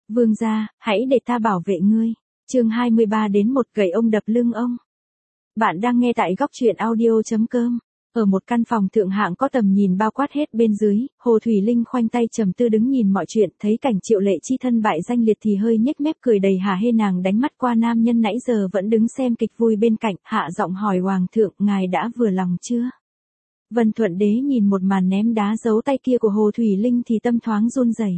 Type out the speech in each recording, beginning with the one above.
Vương gia, hãy để ta bảo vệ ngươi. Chương 23 đến một gậy ông đập lưng ông. Bạn đang nghe tại góc truyện audio.com. Ở một căn phòng thượng hạng có tầm nhìn bao quát hết bên dưới, Hồ Thủy Linh khoanh tay trầm tư đứng nhìn mọi chuyện, thấy cảnh Triệu Lệ Chi thân bại danh liệt thì hơi nhếch mép cười đầy hả hê. Nàng đánh mắt qua nam nhân nãy giờ vẫn đứng xem kịch vui bên cạnh, hạ giọng hỏi hoàng thượng, ngài đã vừa lòng chưa? Vân Thuận Đế nhìn một màn ném đá giấu tay kia của Hồ Thủy Linh thì tâm thoáng run rẩy.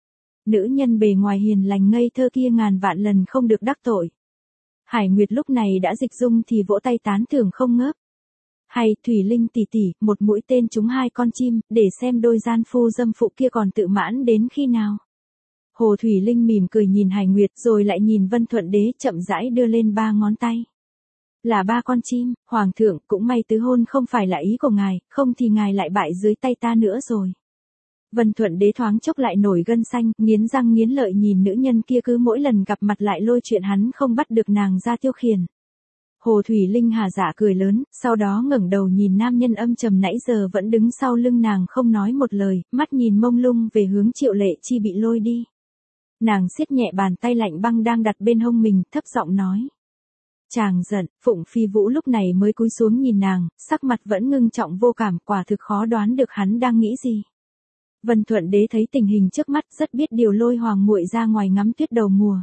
Nữ nhân bề ngoài hiền lành ngây thơ kia ngàn vạn lần không được đắc tội. Hải Nguyệt lúc này đã dịch dung thì vỗ tay tán thưởng không ngớp. Hay, Thủy Linh tỷ tỷ, một mũi tên trúng hai con chim, để xem đôi gian phu dâm phụ kia còn tự mãn đến khi nào. Hồ Thủy Linh mỉm cười nhìn Hải Nguyệt rồi lại nhìn Vân Thuận Đế chậm rãi đưa lên 3 ngón tay. Là 3 con chim, hoàng thượng, cũng may tứ hôn không phải là ý của ngài, không thì ngài lại bại dưới tay ta nữa rồi. Vân Thuận Đế thoáng chốc lại nổi gân xanh, nghiến răng nghiến lợi nhìn nữ nhân kia cứ mỗi lần gặp mặt lại lôi chuyện hắn không bắt được nàng ra tiêu khiển. Hồ Thủy Linh hà dạ cười lớn, sau đó ngẩng đầu nhìn nam nhân âm trầm nãy giờ vẫn đứng sau lưng nàng không nói một lời, mắt nhìn mông lung về hướng Triệu Lệ Chi bị lôi đi. Nàng siết nhẹ bàn tay lạnh băng đang đặt bên hông mình, thấp giọng nói. Chàng giận. Phụng Phi Vũ lúc này mới cúi xuống nhìn nàng, sắc mặt vẫn ngưng trọng vô cảm, quả thực khó đoán được hắn đang nghĩ gì. Vân Thuận Đế thấy tình hình trước mắt rất biết điều, lôi hoàng muội ra ngoài ngắm tuyết đầu mùa.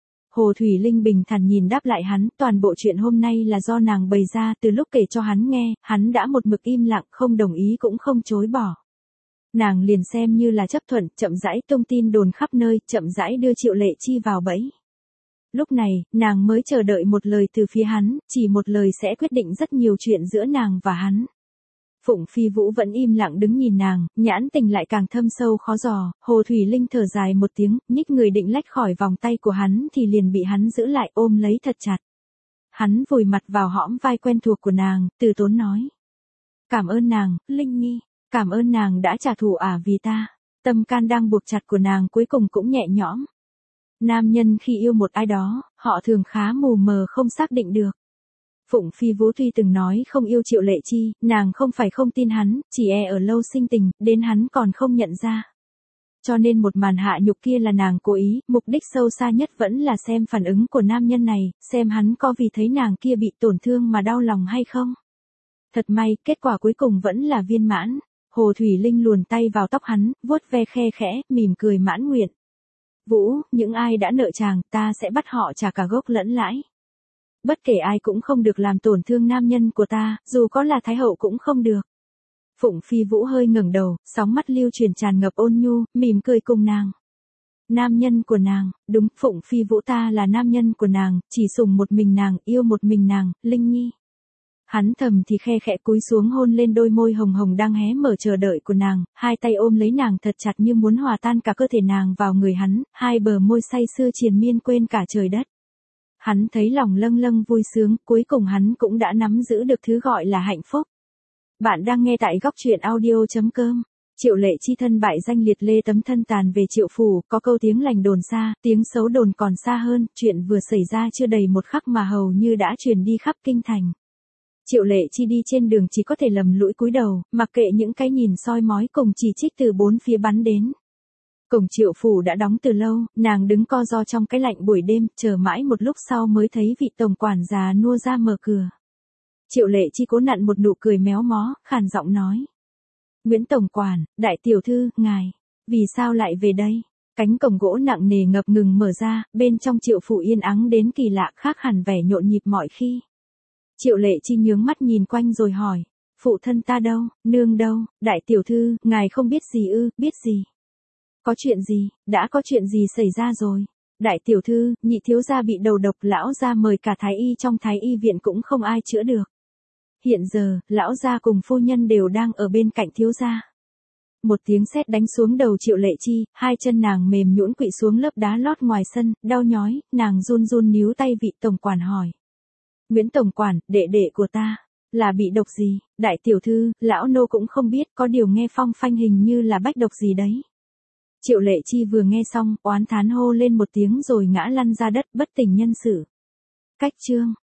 Hồ Thủy Linh bình thản nhìn đáp lại hắn, toàn bộ chuyện hôm nay là do nàng bày ra, từ lúc kể cho hắn nghe, hắn đã một mực im lặng, không đồng ý cũng không chối bỏ. Nàng liền xem như là chấp thuận, chậm rãi tung tin đồn khắp nơi, chậm rãi đưa Triệu Lệ Chi vào bẫy. Lúc này, nàng mới chờ đợi một lời từ phía hắn, chỉ một lời sẽ quyết định rất nhiều chuyện giữa nàng và hắn. Phụng Phi Vũ vẫn im lặng đứng nhìn nàng, nhãn tình lại càng thâm sâu khó dò. Hồ Thủy Linh thở dài một tiếng, nhích người định lách khỏi vòng tay của hắn thì liền bị hắn giữ lại ôm lấy thật chặt. Hắn vùi mặt vào hõm vai quen thuộc của nàng, từ tốn nói. Cảm ơn nàng, Linh Nhi, cảm ơn nàng đã trả thù vì ta. Tâm can đang buộc chặt của nàng cuối cùng cũng nhẹ nhõm. Nam nhân khi yêu một ai đó, họ thường khá mù mờ không xác định được. Phụng Phi Vũ tuy từng nói không yêu Triệu Lệ Chi, nàng không phải không tin hắn, chỉ ở lâu sinh tình, đến hắn còn không nhận ra. Cho nên một màn hạ nhục kia là nàng cố ý, mục đích sâu xa nhất vẫn là xem phản ứng của nam nhân này, xem hắn có vì thấy nàng kia bị tổn thương mà đau lòng hay không. Thật may, kết quả cuối cùng vẫn là viên mãn. Hồ Thủy Linh luồn tay vào tóc hắn, vuốt ve khe khẽ, mỉm cười mãn nguyện. Vũ, những ai đã nợ chàng, ta sẽ bắt họ trả cả gốc lẫn lãi. Bất kể ai cũng không được làm tổn thương nam nhân của ta, dù có là thái hậu cũng không được. Phụng Phi Vũ hơi ngẩng đầu, sóng mắt lưu truyền tràn ngập ôn nhu, mỉm cười cùng nàng. Nam nhân của nàng, đúng, Phụng Phi Vũ ta là nam nhân của nàng, chỉ sủng một mình nàng, yêu một mình nàng, Linh Nhi. Hắn thầm thì khe khẽ cúi xuống hôn lên đôi môi hồng hồng đang hé mở chờ đợi của nàng, hai tay ôm lấy nàng thật chặt như muốn hòa tan cả cơ thể nàng vào người hắn, hai bờ môi say sưa triền miên quên cả trời đất. Hắn thấy lòng lâng lâng vui sướng, cuối cùng hắn cũng đã nắm giữ được thứ gọi là hạnh phúc. Bạn đang nghe tại góc truyện audio.com. Triệu Lệ Chi thân bại danh liệt, lê tấm thân tàn về Triệu phủ, có câu tiếng lành đồn xa, tiếng xấu đồn còn xa hơn, chuyện vừa xảy ra chưa đầy một khắc mà hầu như đã truyền đi khắp kinh thành. Triệu Lệ Chi đi trên đường chỉ có thể lầm lũi cúi đầu, mặc kệ những cái nhìn soi mói cùng chỉ trích từ bốn phía bắn đến. Cổng Triệu phủ đã đóng từ lâu, nàng đứng co ro trong cái lạnh buổi đêm, chờ mãi một lúc sau mới thấy vị tổng quản già nua ra mở cửa. Triệu Lệ Chi cố nặn một nụ cười méo mó, khàn giọng nói. Nguyễn tổng quản, đại tiểu thư, ngài, vì sao lại về đây? Cánh cổng gỗ nặng nề ngập ngừng mở ra, bên trong Triệu phủ yên ắng đến kỳ lạ, khác hẳn vẻ nhộn nhịp mọi khi. Triệu Lệ Chi nhướng mắt nhìn quanh rồi hỏi. Phụ thân ta đâu, nương đâu, đại tiểu thư, ngài không biết gì ư, biết gì? Có chuyện gì, đã có chuyện gì xảy ra rồi? Đại tiểu thư, nhị thiếu gia bị đầu độc, lão gia mời cả thái y trong thái y viện cũng không ai chữa được. Hiện giờ, lão gia cùng phu nhân đều đang ở bên cạnh thiếu gia. Một tiếng sét đánh xuống đầu Triệu Lệ Chi, hai chân nàng mềm nhũn quỵ xuống lớp đá lót ngoài sân, đau nhói, nàng run run níu tay vị tổng quản hỏi. Nguyễn tổng quản, đệ đệ của ta, là bị độc gì? Đại tiểu thư, lão nô cũng không biết, có điều nghe phong phanh hình như là bách độc gì đấy. Triệu Lệ Chi vừa nghe xong, oán thán hô lên một tiếng rồi ngã lăn ra đất bất tỉnh nhân sự. Cách chương